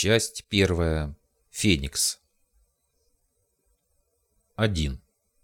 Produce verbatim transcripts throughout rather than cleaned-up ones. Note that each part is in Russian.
Часть первая. Феникс. один.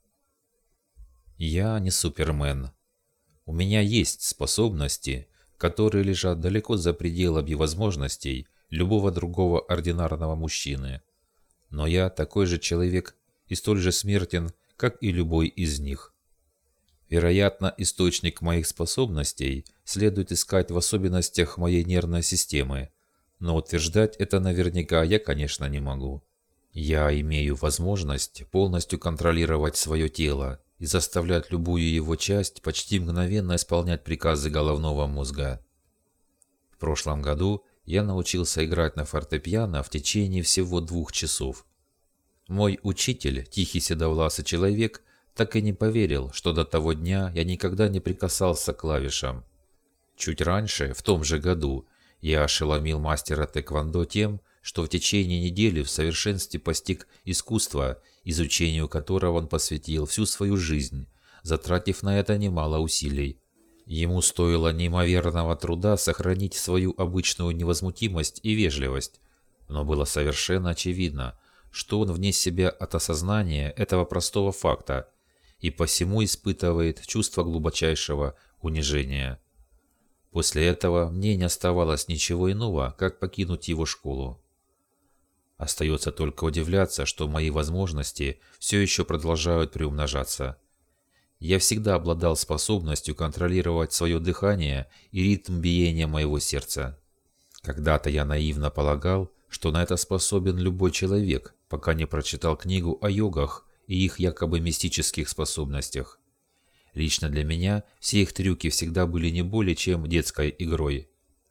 Я не Супермен. У меня есть способности, которые лежат далеко за пределами возможностей любого другого ординарного мужчины. Но я такой же человек и столь же смертен, как и любой из них. Вероятно, источник моих способностей следует искать в особенностях моей нервной системы, но утверждать это наверняка я, конечно, не могу. Я имею возможность полностью контролировать свое тело и заставлять любую его часть почти мгновенно исполнять приказы головного мозга. В прошлом году я научился играть на фортепиано в течение всего двух часов. Мой учитель, тихий седовласый человек, так и не поверил, что до того дня я никогда не прикасался к клавишам. Чуть раньше, в том же году, я ошеломил мастера тэквондо тем, что в течение недели в совершенстве постиг искусство, изучению которого он посвятил всю свою жизнь, затратив на это немало усилий. Ему стоило неимоверного труда сохранить свою обычную невозмутимость и вежливость, но было совершенно очевидно, что он вне себя от осознания этого простого факта и посему испытывает чувство глубочайшего унижения. После этого мне не оставалось ничего иного, как покинуть его школу. Остается только удивляться, что мои возможности все еще продолжают приумножаться. Я всегда обладал способностью контролировать свое дыхание и ритм биения моего сердца. Когда-то я наивно полагал, что на это способен любой человек, пока не прочитал книгу о йогах и их якобы мистических способностях. Лично для меня все их трюки всегда были не более чем детской игрой.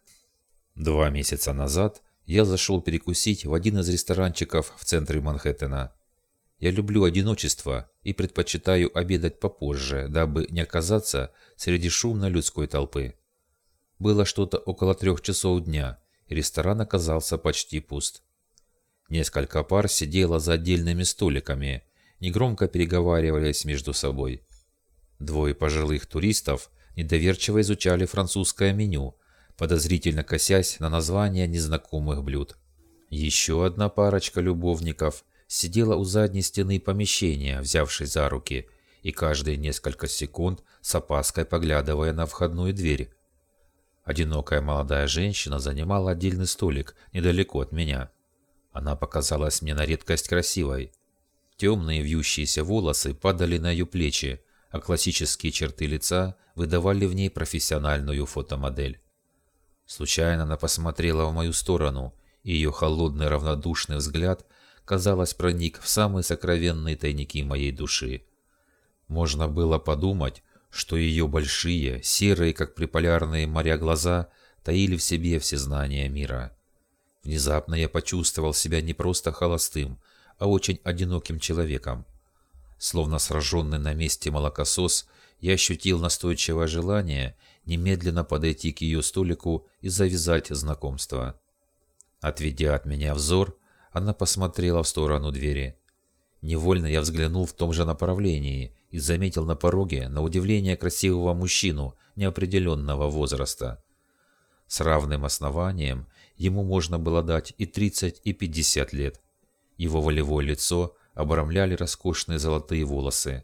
Два месяца назад я зашел перекусить в один из ресторанчиков в центре Манхэттена. Я люблю одиночество и предпочитаю обедать попозже, дабы не оказаться среди шумной людской толпы. Было что-то около трех часов дня, и ресторан оказался почти пуст. Несколько пар сидело за отдельными столиками, негромко переговариваясь между собой. Двое пожилых туристов недоверчиво изучали французское меню, подозрительно косясь на названия незнакомых блюд. Еще одна парочка любовников сидела у задней стены помещения, взявшись за руки, и каждые несколько секунд с опаской поглядывая на входную дверь. Одинокая молодая женщина занимала отдельный столик недалеко от меня. Она показалась мне на редкость красивой. Темные вьющиеся волосы падали на ее плечи, а классические черты лица выдавали в ней профессиональную фотомодель. Случайно она посмотрела в мою сторону, и ее холодный равнодушный взгляд, казалось, проник в самые сокровенные тайники моей души. Можно было подумать, что ее большие, серые, как приполярные моря глаза, таили в себе все знания мира. Внезапно я почувствовал себя не просто холостым, а очень одиноким человеком. Словно сраженный на месте молокосос, я ощутил настойчивое желание немедленно подойти к ее столику и завязать знакомство. Отведя от меня взор, она посмотрела в сторону двери. Невольно я взглянул в том же направлении и заметил на пороге, на удивление, красивого мужчину неопределенного возраста. С равным основанием ему можно было дать и тридцать, и пятьдесят лет. Его волевое лицо обрамляли роскошные золотые волосы.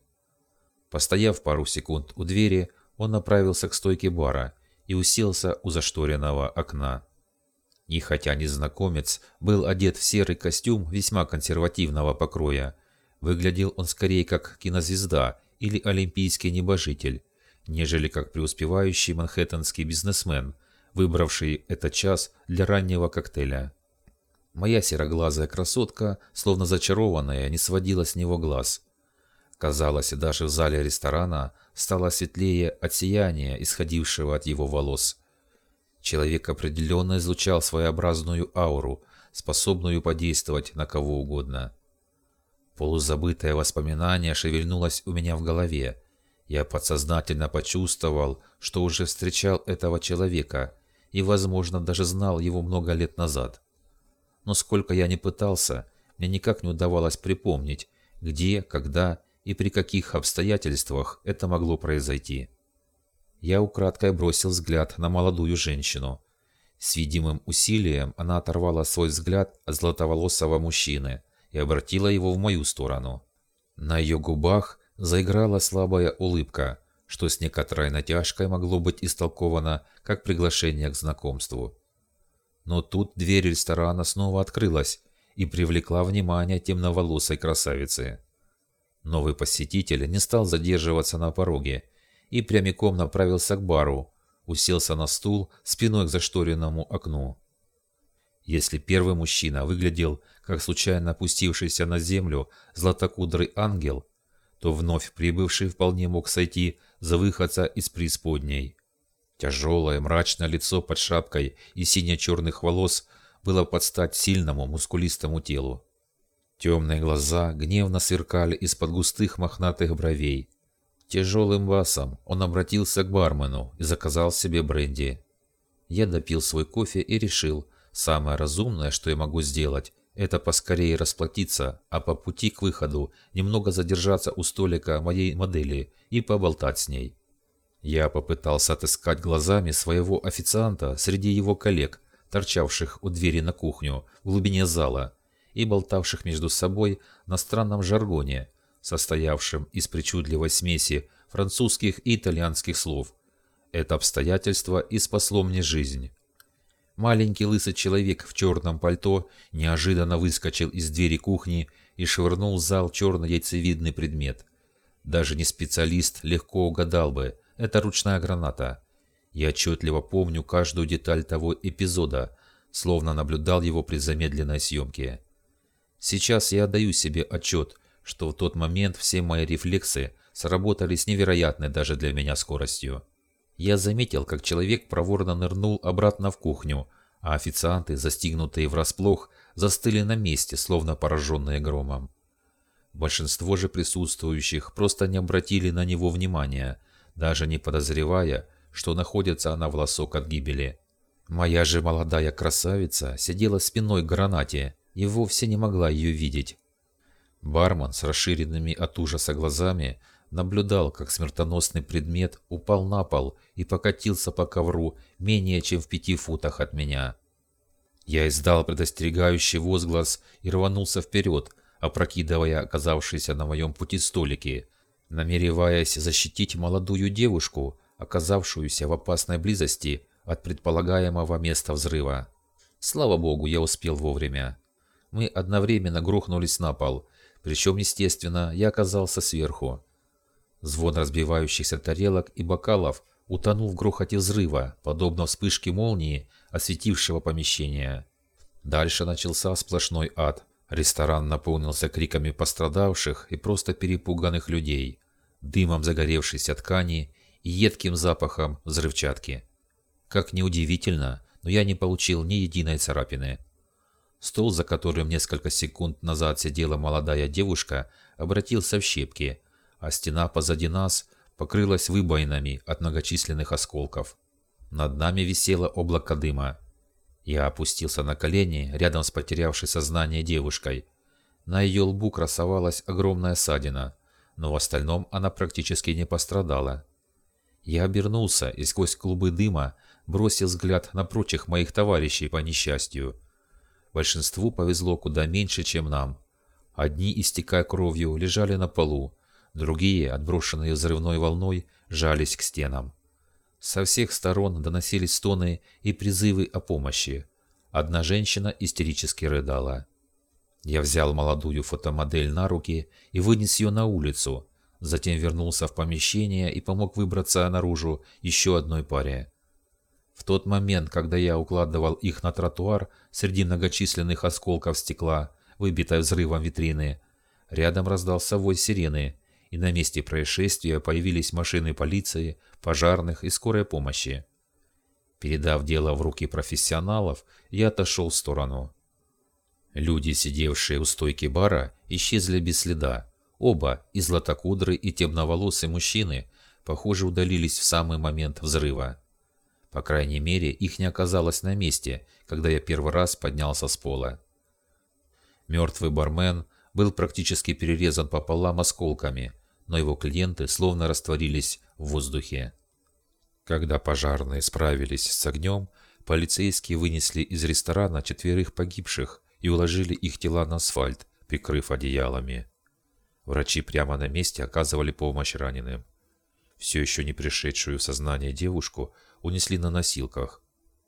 Постояв пару секунд у двери, он направился к стойке бара и уселся у зашторенного окна. И хотя незнакомец был одет в серый костюм весьма консервативного покроя, выглядел он скорее как кинозвезда или олимпийский небожитель, нежели как преуспевающий манхэттенский бизнесмен, выбравший этот час для раннего коктейля. Моя сероглазая красотка, словно зачарованная, не сводила с него глаз. Казалось, даже в зале ресторана стало светлее от сияния, исходившего от его волос. Человек определенно излучал своеобразную ауру, способную подействовать на кого угодно. Полузабытое воспоминание шевельнулось у меня в голове. Я подсознательно почувствовал, что уже встречал этого человека и, возможно, даже знал его много лет назад. Но сколько я ни пытался, мне никак не удавалось припомнить, где, когда и при каких обстоятельствах это могло произойти. Я украдкой бросил взгляд на молодую женщину. С видимым усилием она оторвала свой взгляд от златоволосого мужчины и обратила его в мою сторону. На ее губах заиграла слабая улыбка, что с некоторой натяжкой могло быть истолковано как приглашение к знакомству. Но тут дверь ресторана снова открылась и привлекла внимание темноволосой красавицы. Новый посетитель не стал задерживаться на пороге и прямиком направился к бару, уселся на стул спиной к зашторенному окну. Если первый мужчина выглядел как случайно опустившийся на землю златокудрый ангел, то вновь прибывший вполне мог сойти за выходца из преисподней. Тяжелое мрачное лицо под шапкой и сине-черных волос было под стать сильному мускулистому телу. Темные глаза гневно сверкали из-под густых мохнатых бровей. Тяжелым басом он обратился к бармену и заказал себе бренди. Я допил свой кофе и решил, самое разумное, что я могу сделать, это поскорее расплатиться, а по пути к выходу немного задержаться у столика моей модели и поболтать с ней. Я попытался отыскать глазами своего официанта среди его коллег, торчавших у двери на кухню в глубине зала и болтавших между собой на странном жаргоне, состоявшем из причудливой смеси французских и итальянских слов. Это обстоятельство и спасло мне жизнь. Маленький лысый человек в черном пальто неожиданно выскочил из двери кухни и швырнул в зал черный яйцевидный предмет. Даже не специалист легко угадал бы, это ручная граната. Я отчетливо помню каждую деталь того эпизода, словно наблюдал его при замедленной съемке. Сейчас я отдаю себе отчет, что в тот момент все мои рефлексы сработали с невероятной даже для меня скоростью. Я заметил, как человек проворно нырнул обратно в кухню, а официанты, застигнутые врасплох, застыли на месте, словно пораженные громом. Большинство же присутствующих просто не обратили на него внимания, даже не подозревая, что находится на волосок от гибели. Моя же молодая красавица сидела спиной к гранате и вовсе не могла ее видеть. Бармен с расширенными от ужаса глазами наблюдал, как смертоносный предмет упал на пол и покатился по ковру менее чем в пяти футах от меня. Я издал предостерегающий возглас и рванулся вперед, опрокидывая оказавшиеся на моем пути столики, намереваясь защитить молодую девушку, оказавшуюся в опасной близости от предполагаемого места взрыва. Слава богу, я успел вовремя. Мы одновременно грохнулись на пол, причем, естественно, я оказался сверху. Звон разбивающихся тарелок и бокалов утонул в грохоте взрыва, подобно вспышке молнии, осветившего помещение. Дальше начался сплошной ад. Ресторан наполнился криками пострадавших и просто перепуганных людей, дымом загоревшейся ткани и едким запахом взрывчатки. Как ни удивительно, но я не получил ни единой царапины. Стол, за которым несколько секунд назад сидела молодая девушка, обратился в щепки, а стена позади нас покрылась выбоинами от многочисленных осколков. Над нами висело облако дыма. Я опустился на колени рядом с потерявшей сознание девушкой. На ее лбу красовалась огромная ссадина, но в остальном она практически не пострадала. Я обернулся и сквозь клубы дыма бросил взгляд на прочих моих товарищей по несчастью. Большинству повезло куда меньше, чем нам. Одни, истекая кровью, лежали на полу, другие, отброшенные взрывной волной, жались к стенам. Со всех сторон доносились стоны и призывы о помощи. Одна женщина истерически рыдала. Я взял молодую фотомодель на руки и вынес ее на улицу, затем вернулся в помещение и помог выбраться наружу еще одной паре. В тот момент, когда я укладывал их на тротуар среди многочисленных осколков стекла, выбитой взрывом витрины, рядом раздался вой сирены, и на месте происшествия появились машины полиции, пожарных и скорой помощи. Передав дело в руки профессионалов, я отошел в сторону. Люди, сидевшие у стойки бара, исчезли без следа. Оба, и златокудрый, и темноволосый мужчины, похоже, удалились в самый момент взрыва. По крайней мере, их не оказалось на месте, когда я первый раз поднялся с пола. Мертвый бармен был практически перерезан пополам осколками, но его клиенты словно растворились в воздухе. Когда пожарные справились с огнем, Полицейские вынесли из ресторана четверых погибших и уложили их тела на асфальт, прикрыв одеялами. Врачи прямо на месте оказывали помощь раненым. Все еще не пришедшую в сознание девушку унесли на носилках.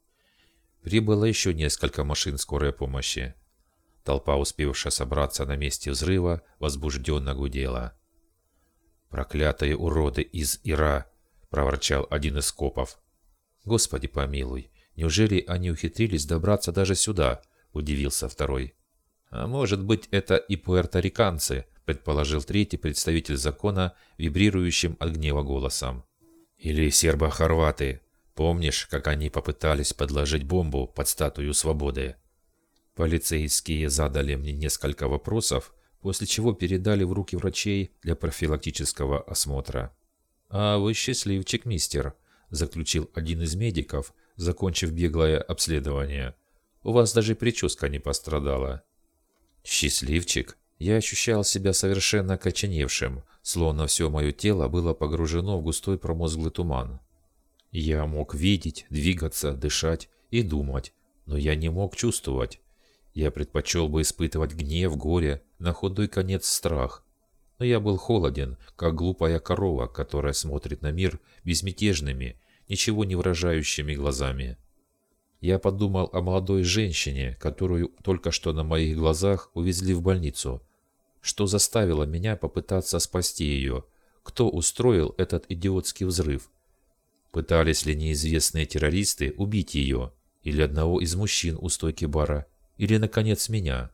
Прибыло еще несколько машин скорой помощи. Толпа, успевшая собраться на месте взрыва, возбужденно гудела. «Проклятые уроды из Ира!» – проворчал один из копов. «Господи помилуй, неужели они ухитрились добраться даже сюда?» – удивился второй. «А может быть, это и пуэрториканцы», – предположил третий представитель закона, вибрирующим от гнева голосом. «Или сербо-хорваты. Помнишь, как они попытались подложить бомбу под статую свободы?» Полицейские задали мне несколько вопросов, после чего передали в руки врачей для профилактического осмотра. «А вы счастливчик, мистер», – заключил один из медиков, закончив беглое обследование. «У вас даже прическа не пострадала». «Счастливчик?» Я ощущал себя совершенно окоченевшим, словно все мое тело было погружено в густой промозглый туман. Я мог видеть, двигаться, дышать и думать, но я не мог чувствовать. Я предпочел бы испытывать гнев, горе, на худой конец страх. Но я был холоден, как глупая корова, которая смотрит на мир безмятежными, ничего не выражающими глазами. Я подумал о молодой женщине, которую только что на моих глазах увезли в больницу. Что заставило меня попытаться спасти ее? Кто устроил этот идиотский взрыв? Пытались ли неизвестные террористы убить ее? Или одного из мужчин у стойки бара? Или, наконец, меня?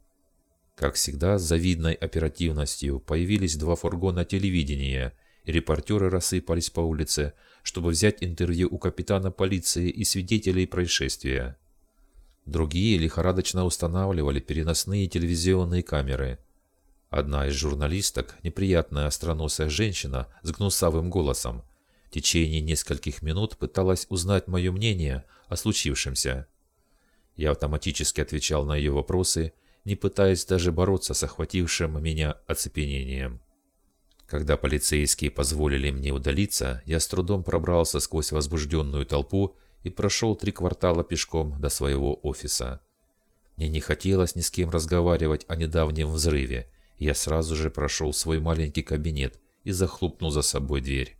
Как всегда, с завидной оперативностью появились два фургона телевидения, и репортеры рассыпались по улице, чтобы взять интервью у капитана полиции и свидетелей происшествия. Другие лихорадочно устанавливали переносные телевизионные камеры. Одна из журналисток, неприятная остроносая женщина с гнусавым голосом, в течение нескольких минут пыталась узнать мое мнение о случившемся. Я автоматически отвечал на ее вопросы, не пытаясь даже бороться с охватившим меня оцепенением. Когда полицейские позволили мне удалиться, я с трудом пробрался сквозь возбужденную толпу и прошел три квартала пешком до своего офиса. Мне не хотелось ни с кем разговаривать о недавнем взрыве, и я сразу же прошел в свой маленький кабинет и захлопнул за собой дверь.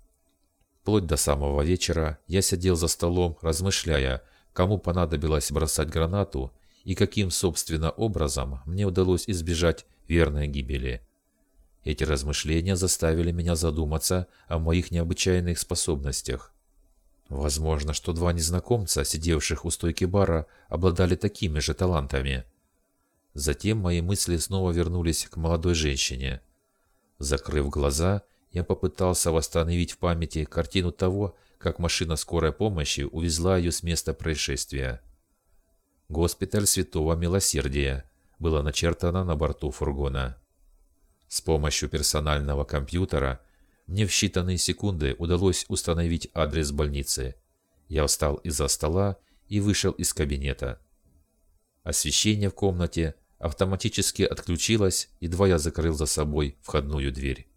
Вплоть до самого вечера я сидел за столом, размышляя, кому понадобилось бросать гранату и каким, собственно, образом мне удалось избежать верной гибели. Эти размышления заставили меня задуматься о моих необычайных способностях. Возможно, что два незнакомца, сидевших у стойки бара, обладали такими же талантами. Затем мои мысли снова вернулись к молодой женщине. Закрыв глаза, я попытался восстановить в памяти картину того, как машина скорой помощи увезла ее с места происшествия. «Госпиталь Святого Милосердия» было начертано на борту фургона. С помощью персонального компьютера мне в считанные секунды удалось установить адрес больницы. Я встал из-за стола и вышел из кабинета. Освещение в комнате автоматически отключилось, едва я закрыл за собой входную дверь.